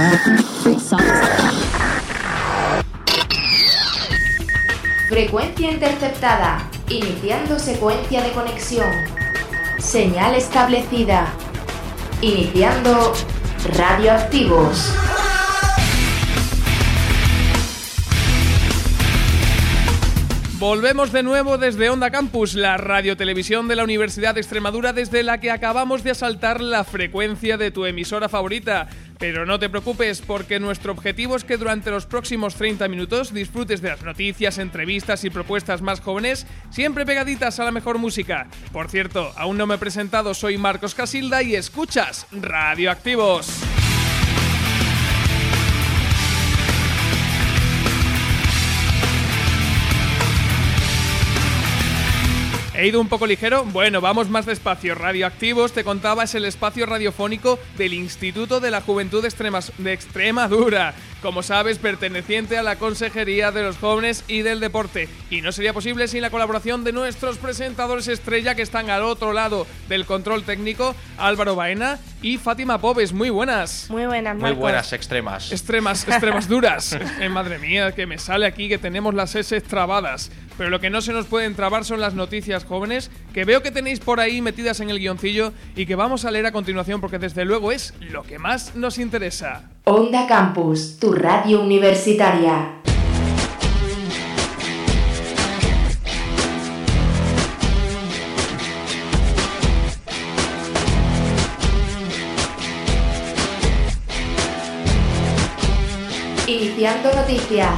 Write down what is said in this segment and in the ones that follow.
Frecuencia interceptada. Iniciando secuencia de conexión. Señal establecida. Iniciando radioactivos. Volvemos de nuevo desde Onda Campus, la radiotelevisión de la Universidad de Extremadura, desde la que acabamos de asaltar la frecuencia de tu emisora favorita. Pero no te preocupes, porque nuestro objetivo es que durante los próximos 30 minutos disfrutes de las noticias, entrevistas y propuestas más jóvenes, siempre pegaditas a la mejor música. Por cierto, aún no me he presentado, soy Marcos Casilda y escuchas Radioactivos. ¿He ido un poco ligero? Bueno, vamos más despacio. Radioactivos, te contaba, es el espacio radiofónico del Instituto de la Juventud de Extremadura. Como sabes, perteneciente a la Consejería de los Jóvenes y del Deporte. Y no sería posible sin la colaboración de nuestros presentadores estrella que están al otro lado del control técnico, Álvaro Baena y Fátima Pobes. Muy buenas. Muy buenas, Marcos. Muy buenas, extremas. Extremas duras. Madre mía, que me sale aquí que tenemos las S trabadas. Pero lo que no se nos pueden trabar son las noticias jóvenes, que veo que tenéis por ahí metidas en el guioncillo y que vamos a leer a continuación porque desde luego es lo que más nos interesa. Onda Campus, tu radio universitaria. Iniciando noticias.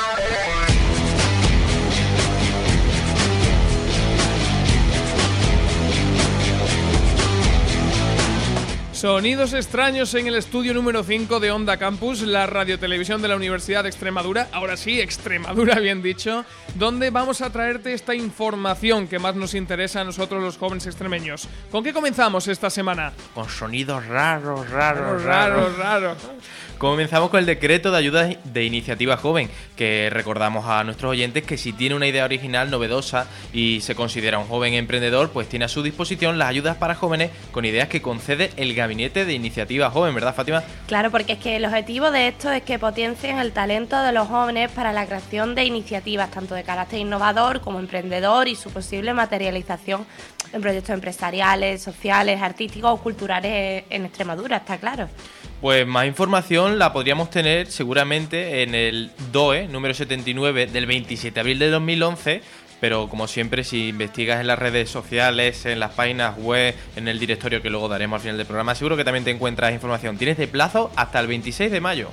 Sonidos extraños en el estudio número 5 de Onda Campus, la radiotelevisión de la Universidad de Extremadura, ahora sí, Extremadura bien dicho, donde vamos a traerte esta información que más nos interesa a nosotros los jóvenes extremeños. ¿Con qué comenzamos esta semana? Con sonidos raros. Comenzamos con el decreto de ayuda de iniciativa joven, que recordamos a nuestros oyentes que si tiene una idea original, novedosa y se considera un joven emprendedor, pues tiene a su disposición las ayudas para jóvenes con ideas que concede el Gabinete de Iniciativa Joven, ¿verdad, Fátima? Claro, porque es que el objetivo de esto es que potencien el talento de los jóvenes para la creación de iniciativas, tanto de carácter innovador como emprendedor y su posible materialización en proyectos empresariales, sociales, artísticos o culturales en Extremadura, está claro. Pues más información la podríamos tener seguramente en el DOE número 79 del 27 de abril de 2011, pero como siempre, si investigas en las redes sociales, en las páginas web, en el directorio que luego daremos al final del programa, seguro que también te encuentras información. Tienes de plazo hasta el 26 de mayo.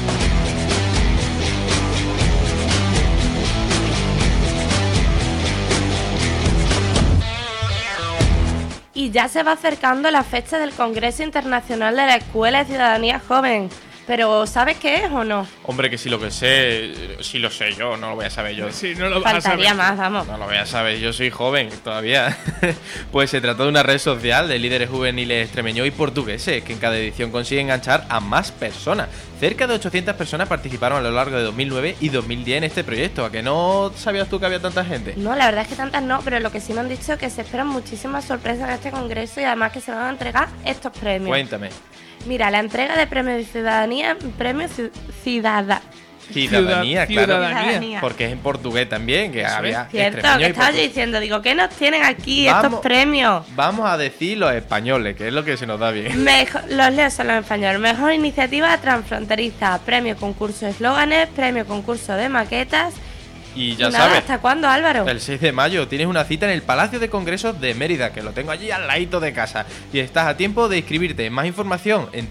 Y ya se va acercando la fecha del Congreso Internacional de la Escuela de Ciudadanía Joven. Pero ¿sabes qué es o no? Hombre, que sí lo sé yo, no lo voy a saber yo. Sí, no lo vas a Faltaría saber. más, vamos. No lo voy a saber, yo soy joven todavía. Pues se trata de una red social de líderes juveniles extremeños y portugueses que en cada edición consigue enganchar a más personas. Cerca de 800 personas participaron a lo largo de 2009 y 2010 en este proyecto. ¿A que no sabías tú que había tanta gente? No, la verdad es que tantas no, pero lo que sí me han dicho es que se esperan muchísimas sorpresas en este congreso y además que se van a entregar estos premios. Cuéntame. Mira, la entrega de premios de ciudadanía, Ciudadanía, claro. Ciudadanía. Porque es en portugués también, que había Cierto, extremeños que y estaba yo portugués. diciendo, digo, ¿qué nos tienen aquí estos premios? Vamos a decir los españoles, que es lo que se nos da bien. Los leo solo en español. Mejor iniciativa transfronteriza, premio concurso de eslóganes, premio concurso de maquetas. Y ya Nada, sabes, ¿hasta cuándo, Álvaro? el 6 de mayo tienes una cita en el Palacio de Congresos de Mérida, que lo tengo allí al ladito de casa. Y estás a tiempo de inscribirte. Más información en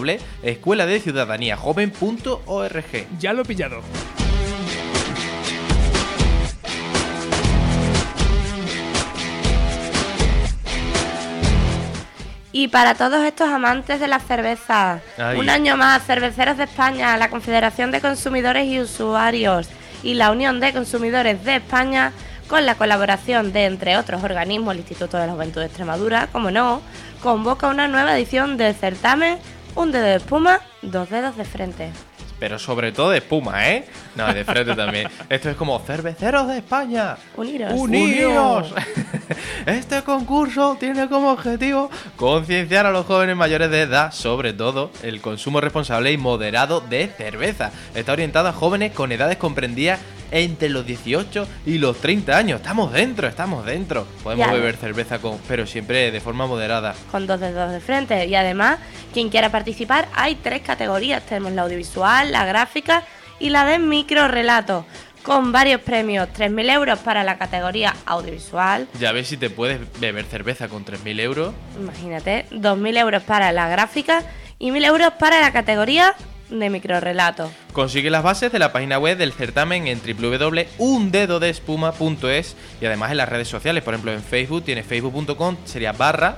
www.escueladeciudadaniajoven.org. Ya lo he pillado. Y para todos estos amantes de la cerveza, Ay. un año más, Cerveceros de España, la Confederación de Consumidores y Usuarios y la Unión de Consumidores de España, con la colaboración de, entre otros organismos, el Instituto de la Juventud de Extremadura, como no, convoca una nueva edición del certamen Un dedo de espuma, dos dedos de frente. Pero sobre todo de espuma, ¿eh? No, de frente también. Esto es como Cerveceros de España. Uniros. ¡Unidos! Este concurso tiene como objetivo concienciar a los jóvenes mayores de edad, sobre todo el consumo responsable y moderado de cerveza. Está orientada a jóvenes con edades comprendidas entre los 18 y los 30 años. Estamos dentro. Podemos Ya. beber cerveza pero siempre de forma moderada. Con 2 dedos de frente. Y además, quien quiera participar, hay 3 categorías. Tenemos la audiovisual, la gráfica y la de microrelato, con varios premios. 3.000 euros para la categoría audiovisual. Ya ves si te puedes beber cerveza con 3.000 euros. Imagínate, 2.000 euros para la gráfica y 1.000 euros para la categoría de microrelato. Consigue las bases de la página web del certamen en www.undedodespuma.es y además en las redes sociales. Por ejemplo, en Facebook tienes facebook.com, sería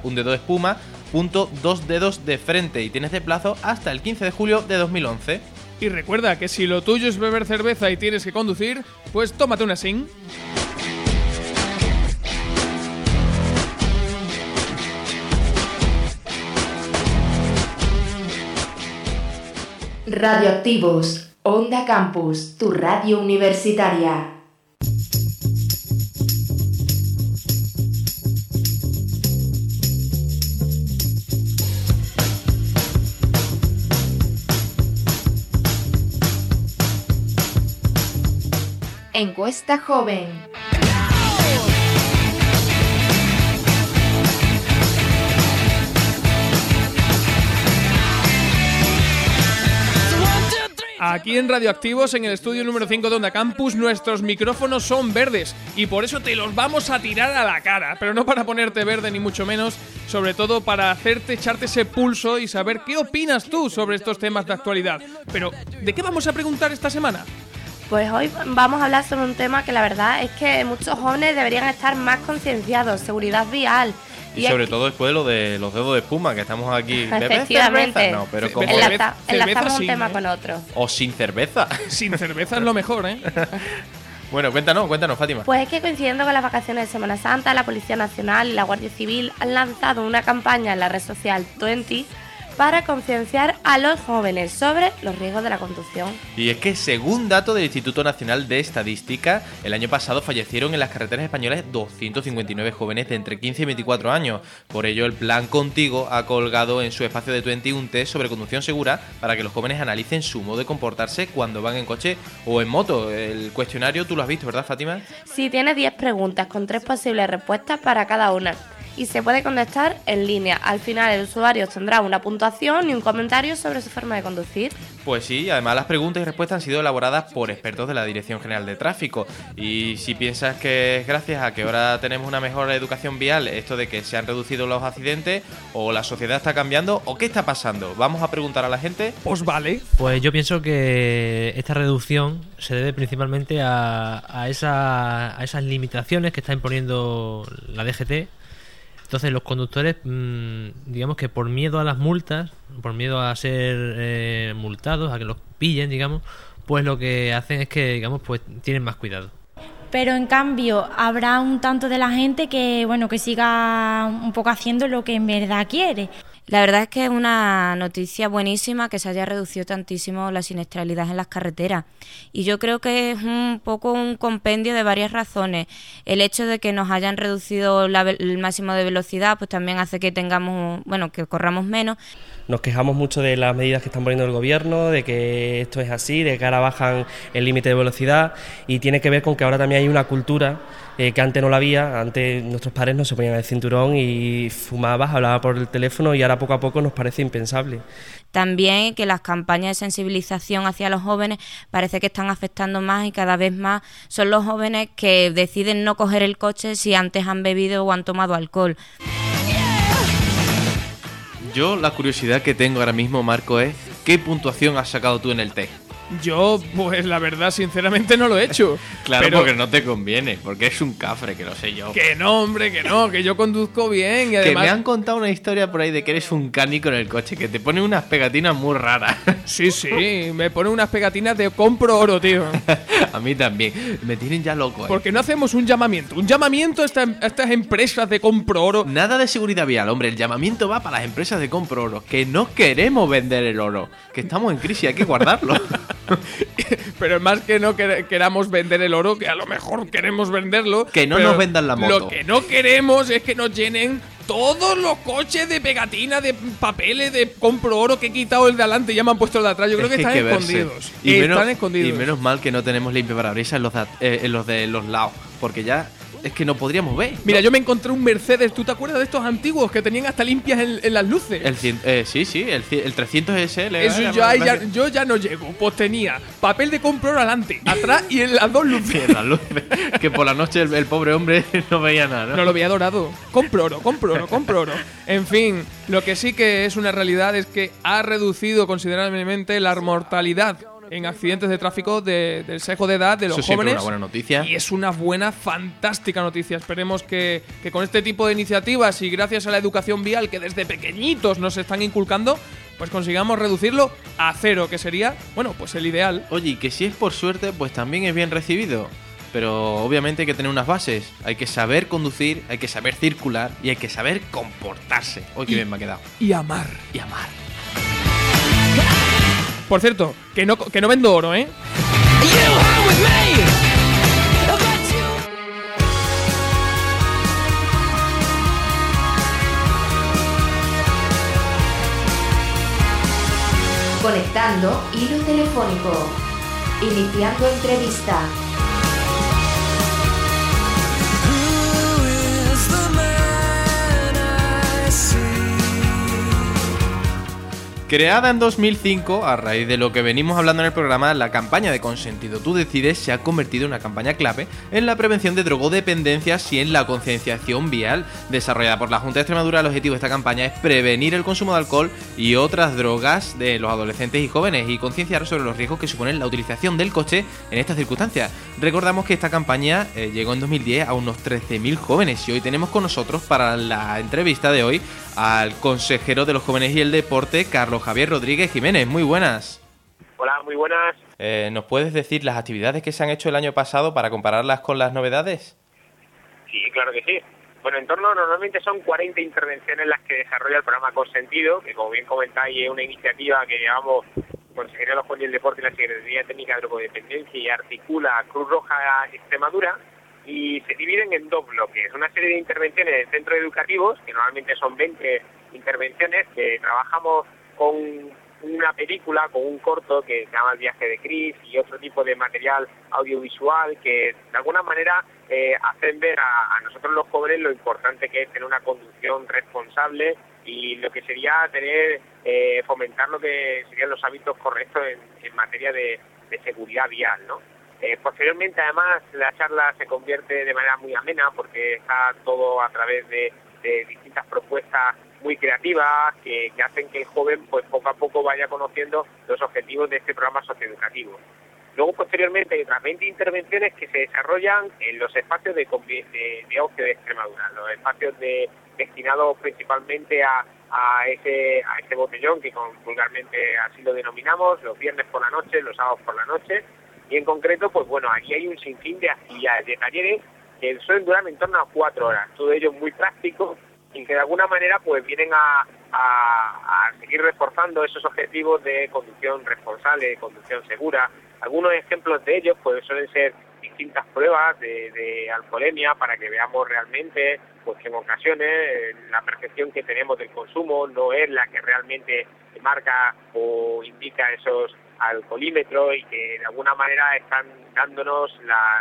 /undedodespuma.2dedosdefrente y tienes de plazo hasta el 15 de julio de 2011. Y recuerda que si lo tuyo es beber cerveza y tienes que conducir, pues tómate una SIN. Radioactivos, Onda Campus, tu radio universitaria. Encuesta joven. Aquí en Radioactivos, en el estudio número 5 de Onda Campus, nuestros micrófonos son verdes y por eso te los vamos a tirar a la cara, pero no para ponerte verde ni mucho menos, sobre todo para hacerte echarte ese pulso y saber qué opinas tú sobre estos temas de actualidad. Pero, ¿de qué vamos a preguntar esta semana? Pues hoy vamos a hablar sobre un tema que la verdad es que muchos jóvenes deberían estar más concienciados: seguridad vial. Y sobre todo después de lo de los dedos de espuma, que estamos aquí. Efectivamente. ¿Bebes cerveza? No, pero como... Enlazamos un sí, tema ¿eh? con otro. O sin cerveza. Sin cerveza es lo mejor, ¿eh? Bueno, cuéntanos, Fátima. Pues es que coincidiendo con las vacaciones de Semana Santa, la Policía Nacional y la Guardia Civil han lanzado una campaña en la red social 20 para concienciar a los jóvenes sobre los riesgos de la conducción. Y es que según datos del Instituto Nacional de Estadística, el año pasado fallecieron en las carreteras españolas 259 jóvenes de entre 15 y 24 años. Por ello, el Plan Contigo ha colgado en su espacio de 20 un test sobre conducción segura para que los jóvenes analicen su modo de comportarse cuando van en coche o en moto. El cuestionario tú lo has visto, ¿verdad, Fátima? Sí, tiene 10 preguntas con 3 posibles respuestas para cada una. Y se puede contestar en línea. Al final el usuario tendrá una puntuación y un comentario sobre su forma de conducir. Pues sí, además las preguntas y respuestas han sido elaboradas por expertos de la Dirección General de Tráfico. Y si piensas que es gracias a que ahora tenemos una mejor educación vial, esto de que se han reducido los accidentes, o la sociedad está cambiando, o qué está pasando, vamos a preguntar a la gente. Pues vale. Pues yo pienso que esta reducción se debe principalmente a esas limitaciones que está imponiendo la DGT. Entonces los conductores, digamos que por miedo a las multas, por miedo a ser multados, a que los pillen, digamos, pues lo que hacen es que, digamos, pues tienen más cuidado. Pero en cambio habrá un tanto de la gente que, bueno, que siga un poco haciendo lo que en verdad quiere. La verdad es que es una noticia buenísima que se haya reducido tantísimo la siniestralidad en las carreteras. Y yo creo que es un poco un compendio de varias razones. El hecho de que nos hayan reducido el máximo de velocidad, pues también hace que tengamos, bueno, que corramos menos. Nos quejamos mucho de las medidas que están poniendo el gobierno, de que esto es así, de que ahora bajan el límite de velocidad, y tiene que ver con que ahora también hay una cultura que antes no la había. Antes nuestros padres no se ponían el cinturón y fumabas, hablabas por el teléfono, y ahora poco a poco nos parece impensable. También que las campañas de sensibilización hacia los jóvenes parece que están afectando más, y cada vez más son los jóvenes que deciden no coger el coche si antes han bebido o han tomado alcohol. Yo la curiosidad que tengo ahora mismo, Marco, es ¿qué puntuación has sacado tú en el test? Yo, pues la verdad, sinceramente no lo he hecho. Claro, pero... porque no te conviene, porque es un cafre, que lo sé yo. Que no, hombre, que no, que yo conduzco bien y además... Que me han contado una historia por ahí de que eres un cánico en el coche, que te pone unas pegatinas muy raras. Sí, me pone unas pegatinas de compro oro, tío. A mí también, me tienen ya loco. Porque no hacemos un llamamiento a estas empresas de compro oro. Nada de seguridad vial, hombre, el llamamiento va para las empresas de compro oro, que no queremos vender el oro, que estamos en crisis, hay que guardarlo. pero es más que no queramos vender el oro, que a lo mejor queremos venderlo. Que no nos vendan la moto. Lo que no queremos es que nos llenen todos los coches de pegatina, de papeles, de compro oro, que he quitado el de adelante y ya me han puesto el de atrás. Yo creo que están escondidos. Están escondidos. Y menos mal que no tenemos limpiaparabrisas en los de los lados, porque ya es que no podríamos ver. Mira, yo me encontré un Mercedes, ¿tú te acuerdas de estos antiguos que tenían hasta limpias en las luces? Sí, el 300 SL. Eso yo ya no llego. Pues tenía papel de compro oro adelante, atrás y en las dos luces. En las luces. Que por la noche el pobre hombre no veía nada, ¿no? No lo veía dorado. Compro oro. En fin, lo que sí que es una realidad es que ha reducido considerablemente la mortalidad en accidentes de tráfico del sesgo de edad de los jóvenes. Es una buena noticia. Y es una buena, fantástica noticia. Esperemos que con este tipo de iniciativas y gracias a la educación vial que desde pequeñitos nos están inculcando, pues consigamos reducirlo a cero, que sería, bueno, pues el ideal. Oye, y que si es por suerte, pues también es bien recibido. Pero obviamente hay que tener unas bases. Hay que saber conducir, hay que saber circular y hay que saber comportarse. Hoy qué bien me ha quedado. Y amar. Por cierto, que no vendo oro, ¿eh? Conectando hilo telefónico. Iniciando entrevista. Creada en 2005, a raíz de lo que venimos hablando en el programa, la campaña de Consentido Tú Decides se ha convertido en una campaña clave en la prevención de drogodependencias y en la concienciación vial. Desarrollada por la Junta de Extremadura, el objetivo de esta campaña es prevenir el consumo de alcohol y otras drogas de los adolescentes y jóvenes y concienciar sobre los riesgos que suponen la utilización del coche en estas circunstancias. Recordamos que esta campaña llegó en 2010 a unos 13.000 jóvenes y hoy tenemos con nosotros para la entrevista de hoy al consejero de los jóvenes y el deporte, Carlos Javier Rodríguez Jiménez. Muy buenas. Hola, muy buenas. ¿Nos puedes decir las actividades que se han hecho el año pasado para compararlas con las novedades? Sí, claro que sí. Bueno, en torno normalmente son 40 intervenciones las que desarrolla el programa Consentido, que como bien comentáis es una iniciativa que llevamos Consejería de los Jóvenes y el Deporte y la Secretaría Técnica de Drogodependencia y articula Cruz Roja Extremadura. Y se dividen en dos bloques, una serie de intervenciones en centros educativos, que normalmente son 20 intervenciones, que trabajamos con una película, con un corto que se llama El viaje de Chris y otro tipo de material audiovisual que de alguna manera hacen ver a nosotros los jóvenes lo importante que es tener una conducción responsable y lo que sería fomentar lo que serían los hábitos correctos en materia de seguridad vial, ¿no? Posteriormente, además, la charla se convierte de manera muy amena porque está todo a través de distintas propuestas muy creativas que hacen que el joven pues poco a poco vaya conociendo los objetivos de este programa socioeducativo. Luego, posteriormente, hay otras 20 intervenciones que se desarrollan en los espacios de ocio de Extremadura, los espacios destinados principalmente a ese botellón que vulgarmente así lo denominamos, los viernes por la noche, los sábados por la noche. Y en concreto, pues bueno, aquí hay un sinfín de actividades, de talleres que suelen durar en torno a 4 horas, todo ello muy práctico y que de alguna manera pues vienen a seguir reforzando esos objetivos de conducción responsable, de conducción segura. Algunos ejemplos de ellos pues suelen ser distintas pruebas de alcoholemia para que veamos realmente pues que en ocasiones la percepción que tenemos del consumo no es la que realmente marca o indica esos alcoholímetros y que de alguna manera están dándonos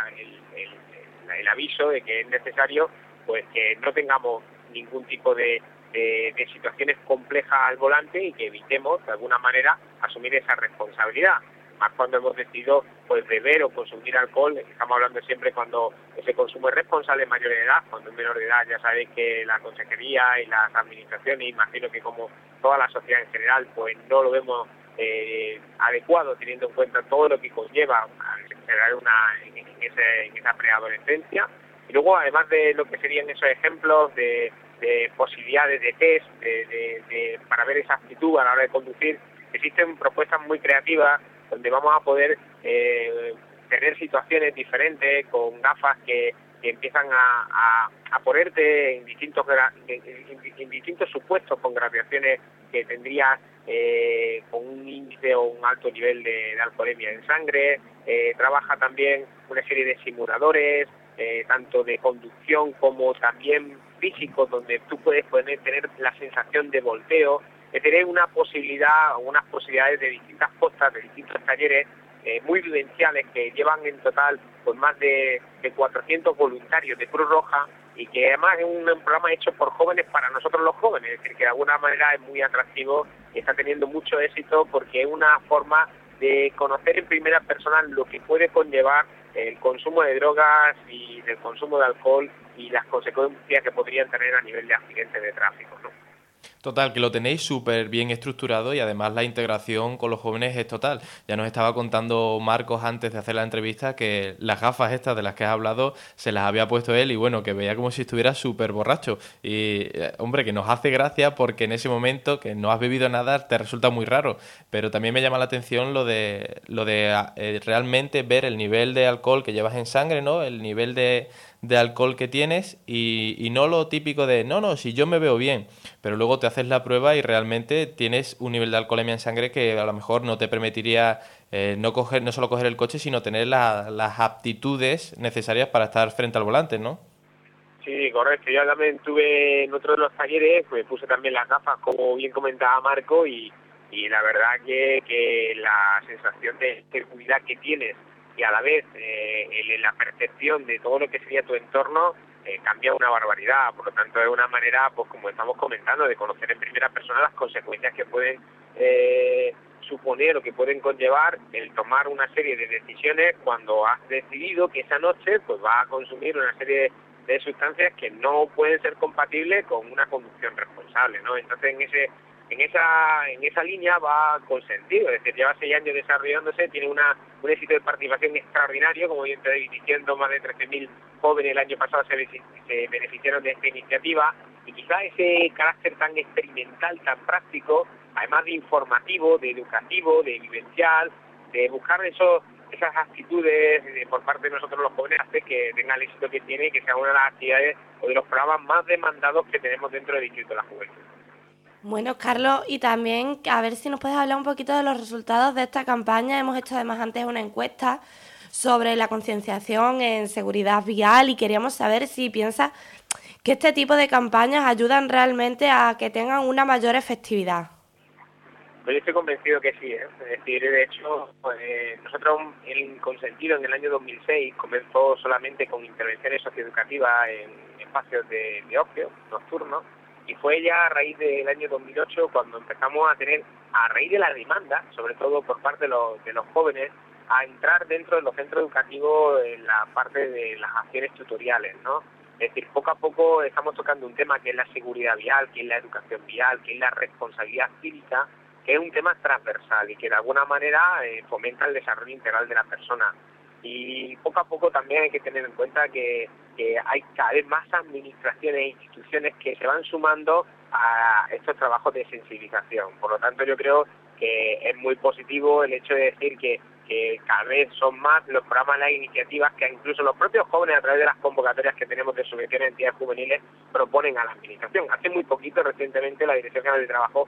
el aviso de que es necesario pues que no tengamos ningún tipo de situaciones complejas al volante y que evitemos de alguna manera asumir esa responsabilidad. Más cuando hemos decidido pues beber o consumir alcohol, estamos hablando siempre cuando ese consumo es responsable en mayor de edad, cuando es menor de edad ya sabéis que la consejería y las administraciones, imagino que como toda la sociedad en general, pues no lo vemos adecuado teniendo en cuenta todo lo que conlleva generar en esa preadolescencia. Y luego, además de lo que serían esos ejemplos de posibilidades de test para ver esa actitud a la hora de conducir, existen propuestas muy creativas donde vamos a poder tener situaciones diferentes con gafas que empiezan a ponerte en distintos supuestos con gradaciones que tendrías con un índice o un alto nivel de alcoholemia en sangre, trabaja también una serie de simuladores, tanto de conducción como también físicos, donde tú puedes tener la sensación de volteo, tener unas posibilidades de distintas postas, de distintos talleres muy vivenciales que llevan en total pues más de 400 voluntarios de Cruz Roja, y que además es un programa hecho por jóvenes para nosotros los jóvenes, es decir, que de alguna manera es muy atractivo y está teniendo mucho éxito porque es una forma de conocer en primera persona lo que puede conllevar el consumo de drogas y del consumo de alcohol y las consecuencias que podrían tener a nivel de accidentes de tráfico, ¿no? Total, que lo tenéis súper bien estructurado y además la integración con los jóvenes es total. Ya nos estaba contando Marcos antes de hacer la entrevista que las gafas estas de las que has hablado se las había puesto él y bueno, que veía como si estuviera súper borracho. Y hombre, que nos hace gracia porque en ese momento que no has bebido nada te resulta muy raro. Pero también me llama la atención lo de realmente ver el nivel de alcohol que llevas en sangre, ¿no? El nivel de alcohol que tienes y no lo típico de no, si yo me veo bien, pero luego te haces la prueba y realmente tienes un nivel de alcoholemia en sangre que a lo mejor no te permitiría no solo coger el coche, sino tener las aptitudes necesarias para estar frente al volante, ¿no? Sí, correcto. Yo también tuve en otro de los talleres, pues puse también las gafas, como bien comentaba Marco, y la verdad que la sensación de seguridad que tienes y a la vez la percepción de todo lo que sería tu entorno cambia una barbaridad. Por lo tanto, es una manera, pues como estamos comentando, de conocer en primera persona las consecuencias que pueden suponer o que pueden conllevar el tomar una serie de decisiones cuando has decidido que esa noche pues vas a consumir una serie de sustancias que no pueden ser compatibles con una conducción responsable, ¿no? Entonces, en esa línea va Consentido, es decir, lleva 6 años desarrollándose, tiene un éxito de participación extraordinario, como bien te estoy diciendo, más de 13.000 jóvenes el año pasado se beneficiaron de esta iniciativa, y quizá ese carácter tan experimental, tan práctico, además de informativo, de educativo, de vivencial, de buscar esas actitudes por parte de nosotros los jóvenes, hace que tenga el éxito que tiene y que sea una de las actividades o de los programas más demandados que tenemos dentro del Distrito de la Juventud. Bueno, Carlos, y también a ver si nos puedes hablar un poquito de los resultados de esta campaña. Hemos hecho además antes una encuesta sobre la concienciación en seguridad vial y queríamos saber si piensas que este tipo de campañas ayudan realmente a que tengan una mayor efectividad. Pues yo estoy convencido que sí, ¿eh? Es decir, de hecho, nosotros en Consentido en el año 2006 comenzó solamente con intervenciones socioeducativas en espacios de ocio nocturno. Y fue ya a raíz del año 2008 cuando empezamos a tener, a raíz de la demanda, sobre todo por parte de los jóvenes, a entrar dentro de los centros educativos en la parte de las acciones tutoriales, ¿no? Es decir, poco a poco estamos tocando un tema que es la seguridad vial, que es la educación vial, que es la responsabilidad cívica, que es un tema transversal y que de alguna manera fomenta el desarrollo integral de la persona. Y poco a poco también hay que tener en cuenta que hay cada vez más administraciones e instituciones que se van sumando a estos trabajos de sensibilización. Por lo tanto, yo creo que es muy positivo el hecho de decir que cada vez son más los programas, las iniciativas que incluso los propios jóvenes, a través de las convocatorias que tenemos de subvenciones a entidades juveniles, proponen a la administración. Hace muy poquito, recientemente, la Dirección General de Trabajo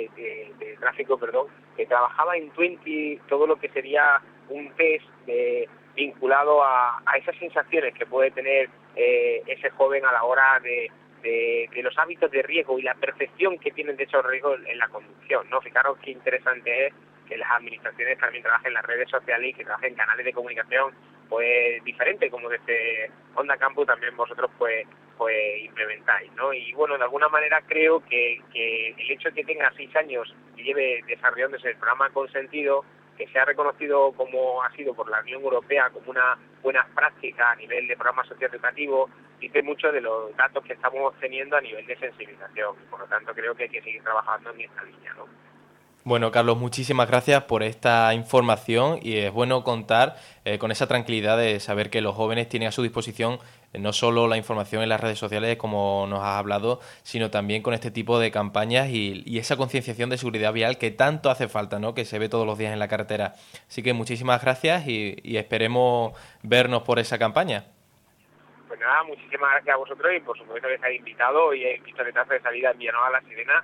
de Tráfico, que trabajaba en 20 todo lo que sería un test vinculado a esas sensaciones que puede tener ese joven a la hora de los hábitos de riesgo y la percepción que tienen de esos riesgos en la conducción, ¿no? Fijaros qué interesante es que las administraciones también trabajen en las redes sociales y que trabajen en canales de comunicación pues diferentes, como desde Onda Campus también vosotros pues implementáis, ¿no? Y bueno, de alguna manera creo que el hecho de que tenga 6 años y lleve desarrollándose el programa Consentido, que se ha reconocido como ha sido por la Unión Europea como una buena práctica a nivel de programa socioeducativo, dice mucho de los datos que estamos obteniendo a nivel de sensibilización. Por lo tanto, creo que hay que seguir trabajando en esta línea, ¿no? Bueno, Carlos, muchísimas gracias por esta información y es bueno contar con esa tranquilidad de saber que los jóvenes tienen a su disposición no solo la información en las redes sociales, como nos has hablado, sino también con este tipo de campañas y esa concienciación de seguridad vial que tanto hace falta, ¿no? Que se ve todos los días en la carretera. Así que muchísimas gracias y esperemos vernos por esa campaña. Pues nada, muchísimas gracias a vosotros y por supuesto que estáis invitados y el pistoletazo de salida en Villanueva a La Sirena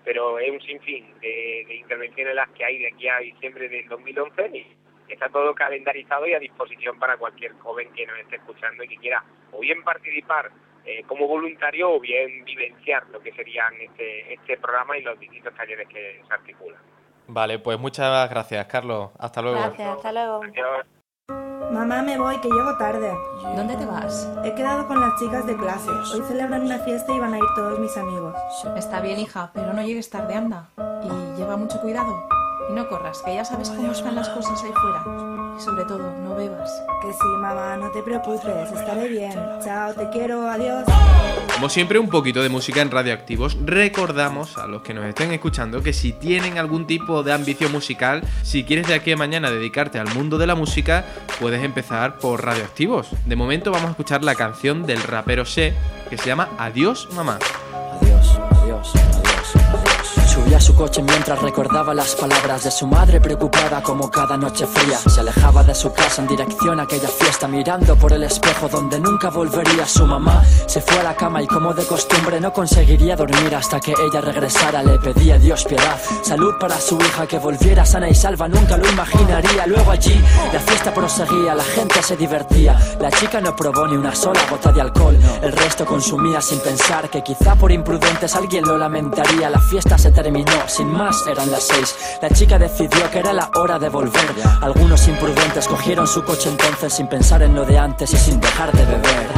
pero es un sinfín de intervenciones las que hay de aquí a diciembre del 2011 y está todo calendarizado y a disposición para cualquier joven que nos esté escuchando y que quiera o bien participar como voluntario o bien vivenciar lo que serían este programa y los distintos talleres que se articulan. Vale, pues muchas gracias, Carlos. Hasta luego. Gracias, hasta luego. Adiós. Mamá, me voy, que llego tarde. ¿Dónde te vas? He quedado con las chicas de clase. Hoy celebran una fiesta y van a ir todos mis amigos. Está bien, hija, pero no llegues tarde, anda. Y lleva mucho cuidado. Y no corras, que ya sabes cómo están las cosas ahí fuera. Y sobre todo, no bebas. Que sí, mamá, no te preocupes, estaré bien. Chao, te quiero, adiós. Como siempre, un poquito de música en Radioactivos. Recordamos a los que nos estén escuchando que si tienen algún tipo de ambición musical, si quieres de aquí a mañana dedicarte al mundo de la música, puedes empezar por Radioactivos. De momento vamos a escuchar la canción del rapero She, que se llama Adiós, mamá. Adiós, adiós, adiós, adiós. Subía a su coche mientras recordaba las palabras de su madre preocupada como cada noche fría. Se alejaba de su casa en dirección a aquella fiesta, mirando por el espejo donde nunca volvería. Su mamá se fue a la cama y como de costumbre no conseguiría dormir hasta que ella regresara. Le pedía a Dios piedad, salud para su hija, que volviera sana y salva, nunca lo imaginaría. Luego allí la fiesta proseguía, la gente se divertía. La chica no probó ni una sola gota de alcohol, el resto consumía sin pensar que quizá por imprudentes alguien lo lamentaría. La fiesta se terminó, sin más, eran las 6. La chica decidió que era la hora de volver. Algunos imprudentes cogieron su coche entonces sin pensar en lo de antes y sin dejar de beber,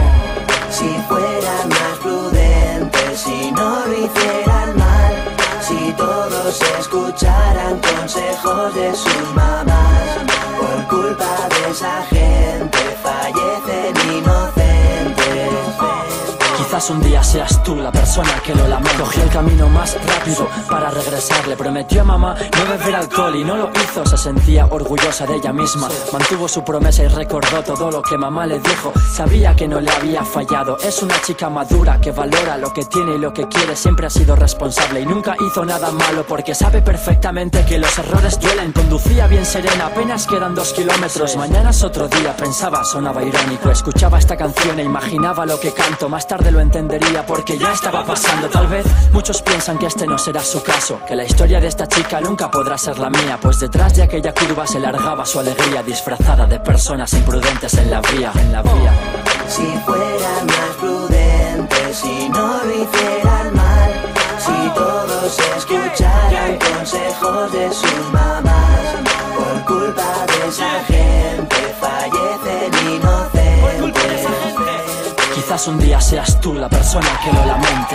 Si fueran más prudentes, si no lo hicieran mal, si todos escucharan consejos de sus mamás, por culpa de esa gente fallecen inocentes. Quizás un día seas tú la persona que lo lamenta. Cogió el camino más rápido para regresar. Le prometió a mamá no beber alcohol y no lo hizo. Se sentía orgullosa de ella misma. Mantuvo su promesa y recordó todo lo que mamá le dijo. Sabía que no le había fallado. Es una chica madura que valora lo que tiene y lo que quiere. Siempre ha sido responsable y nunca hizo nada malo porque sabe perfectamente que los errores duelen. Conducía bien serena, apenas quedan 2 kilómetros. Mañana es otro día, pensaba, sonaba irónico. Escuchaba esta canción e imaginaba lo que canto. Más tarde lo entendería porque ya estaba pasando. Tal vez muchos piensan que este no será su caso, que la historia de esta chica nunca podrá ser la mía, pues detrás de aquella curva se largaba su alegría, disfrazada de personas imprudentes en la vía, Si fueran más prudentes, si no lo hicieran mal, si todos escucharan consejos de sus mamás, por culpa de esa gente fallecen inocentes. Quizás un día seas tú la persona que lo lamente.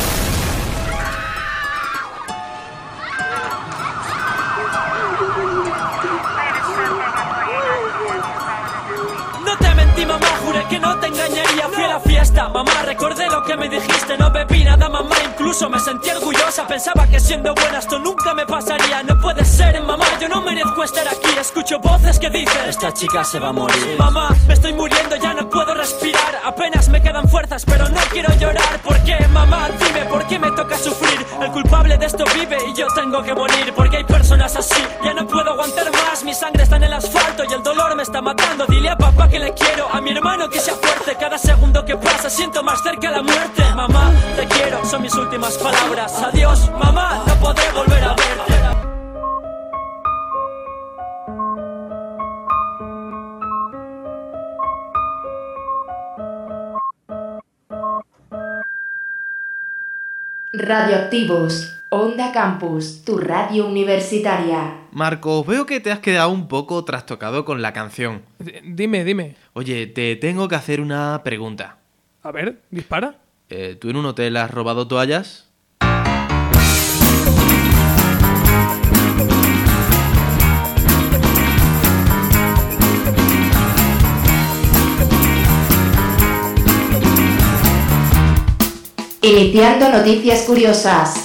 No te mentí, mamá, juré que no te engañaría. Fui a la fiesta, mamá, recordé lo que me dijiste. No bebí nada, mamá, incluso me sentí orgullosa. Pensaba que siendo buena esto nunca me pasaría. No puede ser, mamá, yo no merezco estar aquí. Escucho voces que dicen: esta chica se va a morir. Mamá, me estoy muriendo, ya no puedo respirar. Apenas me quedan fuerzas, pero no quiero llorar. ¿Por qué, mamá? Dime, ¿por qué me toca sufrir? El culpable de esto vive y yo tengo que morir. Porque hay personas así, ya no puedo aguantar más. Mi sangre está en el asfalto y el dolor me está matando. Dile a papá que le quiero, a mi hermano que sea fuerte. Cada segundo que pasa siento más cerca la muerte. Mamá, te quiero, son mis últimas palabras. Adiós, mamá, no podré volver a verte. Radioactivos, Onda Campus, tu radio universitaria. Marcos, veo que te has quedado un poco trastocado con la canción. Dime. Oye, te tengo que hacer una pregunta. A ver, dispara. ¿Tú en un hotel has robado toallas? Iniciando noticias curiosas.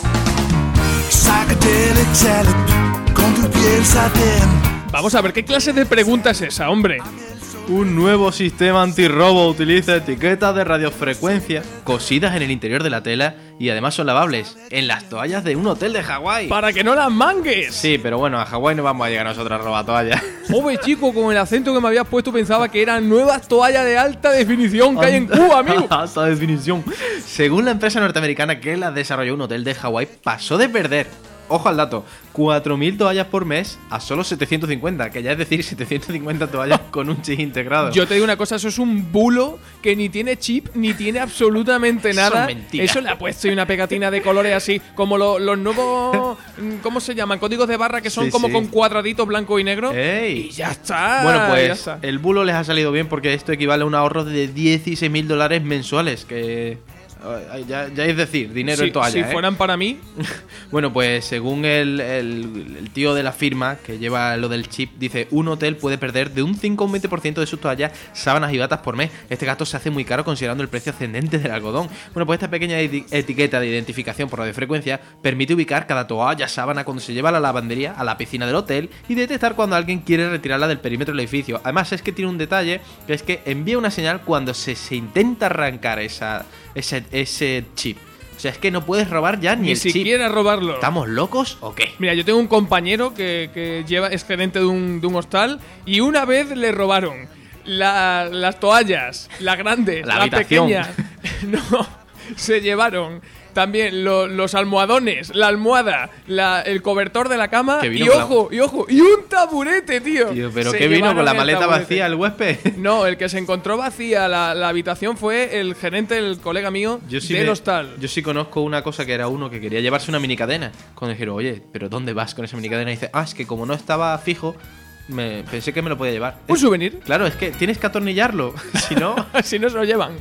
Vamos a ver, ¿qué clase de pregunta es esa, hombre? Un nuevo sistema antirrobo utiliza etiquetas de radiofrecuencia cosidas en el interior de la tela y además son lavables en las toallas de un hotel de Hawái. ¡Para que no las mangues! Sí, pero bueno, a Hawái no vamos a llegar nosotros a robar toallas. Joder, chico, con el acento que me habías puesto pensaba que eran nuevas toallas de alta definición que hay en Cuba, amigo. Alta definición. Según la empresa norteamericana que las desarrolló, un hotel de Hawái pasó de perder, ojo al dato, 4.000 toallas por mes a solo 750, que ya es decir 750 toallas con un chip integrado. Yo te digo una cosa, eso es un bulo que ni tiene chip, ni tiene absolutamente nada. Eso le ha puesto una pegatina de colores así, como los nuevos, ¿cómo se llaman? Códigos de barra que son como con cuadraditos blanco y negro. ¡Ey! Y ya está. Bueno, pues el bulo les ha salido bien porque esto equivale a un ahorro de $16.000 mensuales, que... Ya es decir, dinero en toalla. Si fueran para mí. Bueno, pues según el tío de la firma que lleva lo del chip, dice: un hotel puede perder de un 5 a un 20% de sus toallas, sábanas y batas por mes. Este gasto se hace muy caro considerando el precio ascendente del algodón. Bueno, pues esta pequeña etiqueta de identificación por radiofrecuencia permite ubicar cada toalla, sábana cuando se lleva a la lavandería, a la piscina del hotel y detectar cuando alguien quiere retirarla del perímetro del edificio. Además es que tiene un detalle, que es que envía una señal cuando se intenta arrancar ese chip. O sea, es que no puedes robar ya ni el chip. Ni siquiera robarlo. ¿Estamos locos o qué? Mira, yo tengo un compañero que es gerente de un hostal y una vez le robaron las toallas, las grandes, las pequeñas. No, se llevaron también los almohadones, la almohada, el cobertor de la cama y ojo, y un taburete, tío. ¿Pero qué vino? ¿Con la maleta vacía el huésped? No, el que se encontró vacía la habitación fue el gerente, el colega mío del hostal. Yo sí conozco una cosa, que era uno que quería llevarse una minicadena. Cuando dijeron, oye, ¿pero dónde vas con esa minicadena? Y dice, es que como no estaba fijo, pensé que me lo podía llevar. ¿Un souvenir? Claro, es que tienes que atornillarlo. Si no... si no se lo llevan.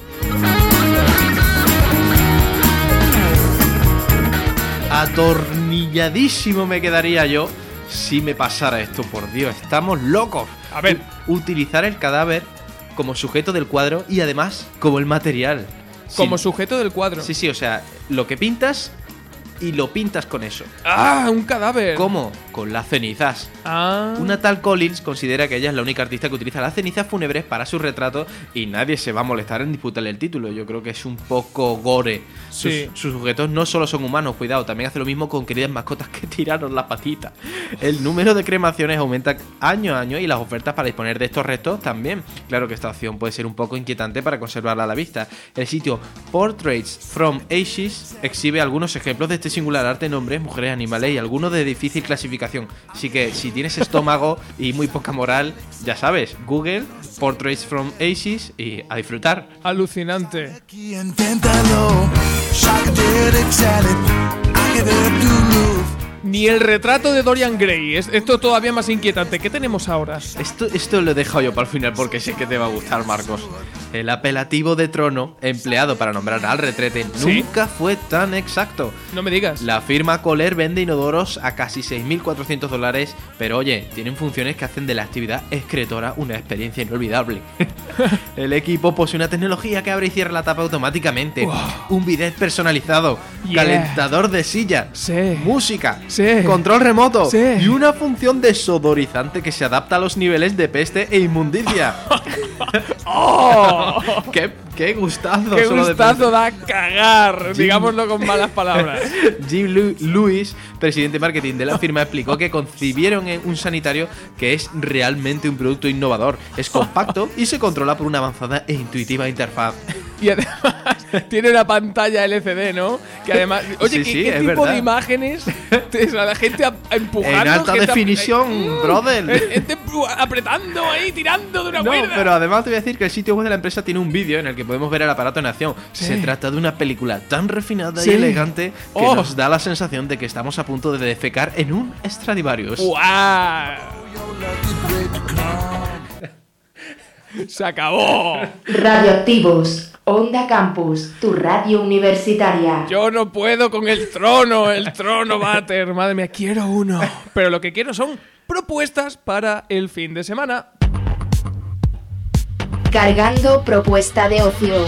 Atornilladísimo me quedaría yo si me pasara esto, por Dios, estamos locos. A ver, utilizar el cadáver como sujeto del cuadro y además como el material. Como sujeto del cuadro. Sí, o sea, lo que pintas y lo pintas con eso. ¡Ah! ¡Un cadáver! ¿Cómo? Con las cenizas. Ah. Una tal Collins considera que ella es la única artista que utiliza las cenizas fúnebres para su retrato y nadie se va a molestar en disputarle el título. Yo creo que es un poco gore. Sí. Sus sujetos no solo son humanos, cuidado, también hace lo mismo con queridas mascotas que tiraron la patita. El número de cremaciones aumenta año a año y las ofertas para disponer de estos restos también. Claro que esta opción puede ser un poco inquietante para conservarla a la vista. El sitio Portraits from Ashes exhibe algunos ejemplos de este singular arte en hombres, mujeres, animales y algunos de difícil clasificación. Así que si tienes estómago y muy poca moral, ya sabes, Google Portraits from Ashes y a disfrutar. Alucinante. Ni el retrato de Dorian Gray. Esto es todavía más inquietante. ¿Qué tenemos ahora? Esto lo he dejado yo para el final porque sé que te va a gustar, Marcos. El apelativo de trono empleado para nombrar al retrete nunca fue tan exacto. No me digas. La firma Kohler vende inodoros a casi $6.400, pero oye, tienen funciones que hacen de la actividad excretora una experiencia inolvidable. El equipo posee una tecnología que abre y cierra la tapa automáticamente, un bidet personalizado, calentador de silla, música, control remoto y una función desodorizante que se adapta a los niveles de peste e inmundicia. ¡Oh! ¡Qué gustazo! ¡Qué gustazo da a cagar! Digámoslo con malas palabras. Jim Lewis, presidente de marketing de la firma, explicó que concibieron un sanitario que es realmente un producto innovador. Es compacto y se controla por una avanzada e intuitiva interfaz. Y además tiene una pantalla LCD, ¿no? Que además... Oye, ¿qué tipo de imágenes? La gente empujando... En alta definición, brother. Gente apretando ahí, tirando de una cuerda. No, pero además te voy a decir que el sitio web de la empresa tiene un vídeo en el que podemos ver el aparato en acción. Se trata de una película tan refinada y elegante que nos da la sensación de que estamos a punto de defecar en un Stradivarius. ¡Wow! ¡Se acabó! Radioactivos. Onda Campus, tu radio universitaria. Yo no puedo con el trono váter. Madre mía, quiero uno. Pero lo que quiero son propuestas para el fin de semana. Cargando propuesta de ocio.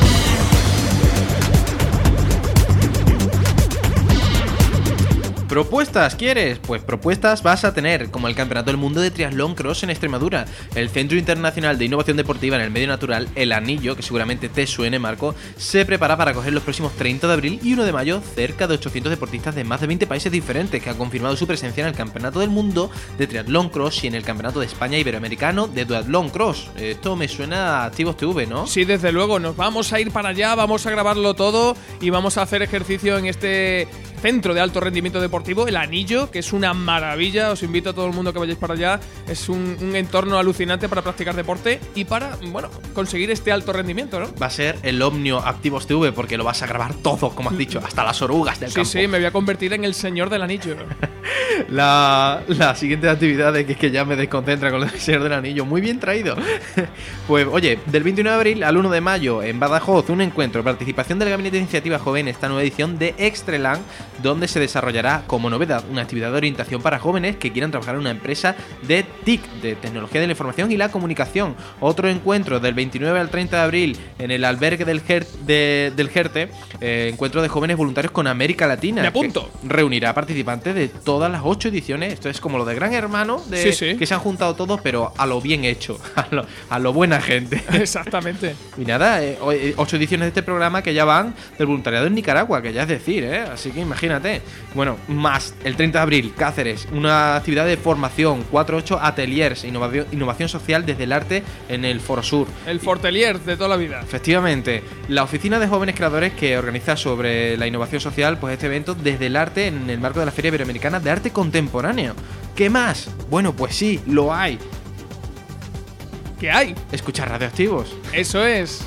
¿Propuestas quieres? Pues propuestas vas a tener, como el Campeonato del Mundo de Triatlón Cross en Extremadura, el Centro Internacional de Innovación Deportiva en el Medio Natural, El Anillo, que seguramente te suene, Marco, se prepara para acoger los próximos 30 de abril y 1 de mayo cerca de 800 deportistas de más de 20 países diferentes que han confirmado su presencia en el Campeonato del Mundo de Triatlón Cross y en el Campeonato de España Iberoamericano de Duatlón Cross. Esto me suena a Activos TV, ¿no? Sí, desde luego, nos vamos a ir para allá, vamos a grabarlo todo y vamos a hacer ejercicio en este centro de alto rendimiento deportivo, El Anillo, que es una maravilla. Os invito a todo el mundo que vayáis para allá. Es un entorno alucinante para practicar deporte y para, bueno, conseguir este alto rendimiento, ¿no? Va a ser el Omnio Activos TV, porque lo vas a grabar todo, como has dicho, hasta las orugas del campo. Sí, me voy a convertir en el señor del anillo. La siguiente actividad es que ya me desconcentra con el señor del anillo. Muy bien traído. Pues oye, del 29 de abril al 1 de mayo en Badajoz, un encuentro, participación del Gabinete de Iniciativa Joven, esta nueva edición de Extreland, donde se desarrollará como novedad una actividad de orientación para jóvenes que quieran trabajar en una empresa de TIC, de Tecnología de la Información y la Comunicación. Otro encuentro del 29 al 30 de abril en el albergue del Jerte, encuentro de jóvenes voluntarios con América Latina. ¡Me apunto! Reunirá a participantes de todas las 8 ediciones. Esto es como lo de Gran Hermano, que se han juntado todos, pero a lo bien hecho, a lo buena gente. Exactamente. Y nada, 8 ediciones de este programa que ya van del voluntariado en Nicaragua, que ya es decir, así que imagínate. Bueno, más el 30 de abril, Cáceres, una actividad de formación, 4-8 ateliers, innovación social desde el arte en el Foro Sur. El Fortelier de toda la vida. Efectivamente, la Oficina de Jóvenes Creadores que organiza sobre la innovación social, pues este evento desde el arte en el marco de la Feria Iberoamericana de Arte Contemporáneo. ¿Qué más? Bueno, pues sí, lo hay. ¿Qué hay? Escuchar Radioactivos. Eso es.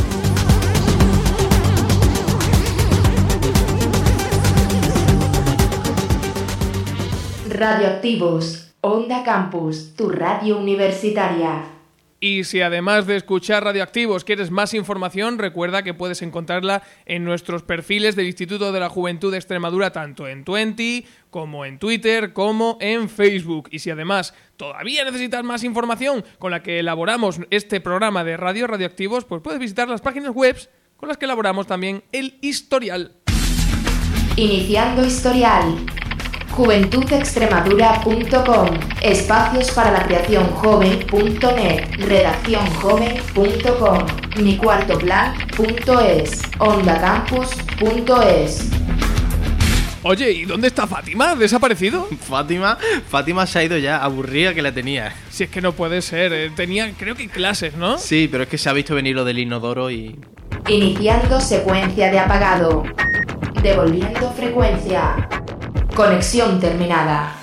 Radioactivos, Onda Campus, tu radio universitaria. Y si además de escuchar Radioactivos quieres más información, recuerda que puedes encontrarla en nuestros perfiles del Instituto de la Juventud de Extremadura, tanto en Twenty, como en Twitter, como en Facebook. Y si además todavía necesitas más información con la que elaboramos este programa de Radio Radioactivos, pues puedes visitar las páginas web con las que elaboramos también el historial. Iniciando historial. juventudextremadura.com, espacios para la creación joven.net, redaccionjoven.com, micuartoplan.es, ondacampus.es. Oye, ¿y dónde está Fátima? ¿Desaparecido? Fátima se ha ido ya, aburrida que la tenía. Si es que no puede ser, tenía creo que clases, ¿no? Sí, pero es que se ha visto venir lo del inodoro y... Iniciando secuencia de apagado, devolviendo frecuencia. Conexión terminada.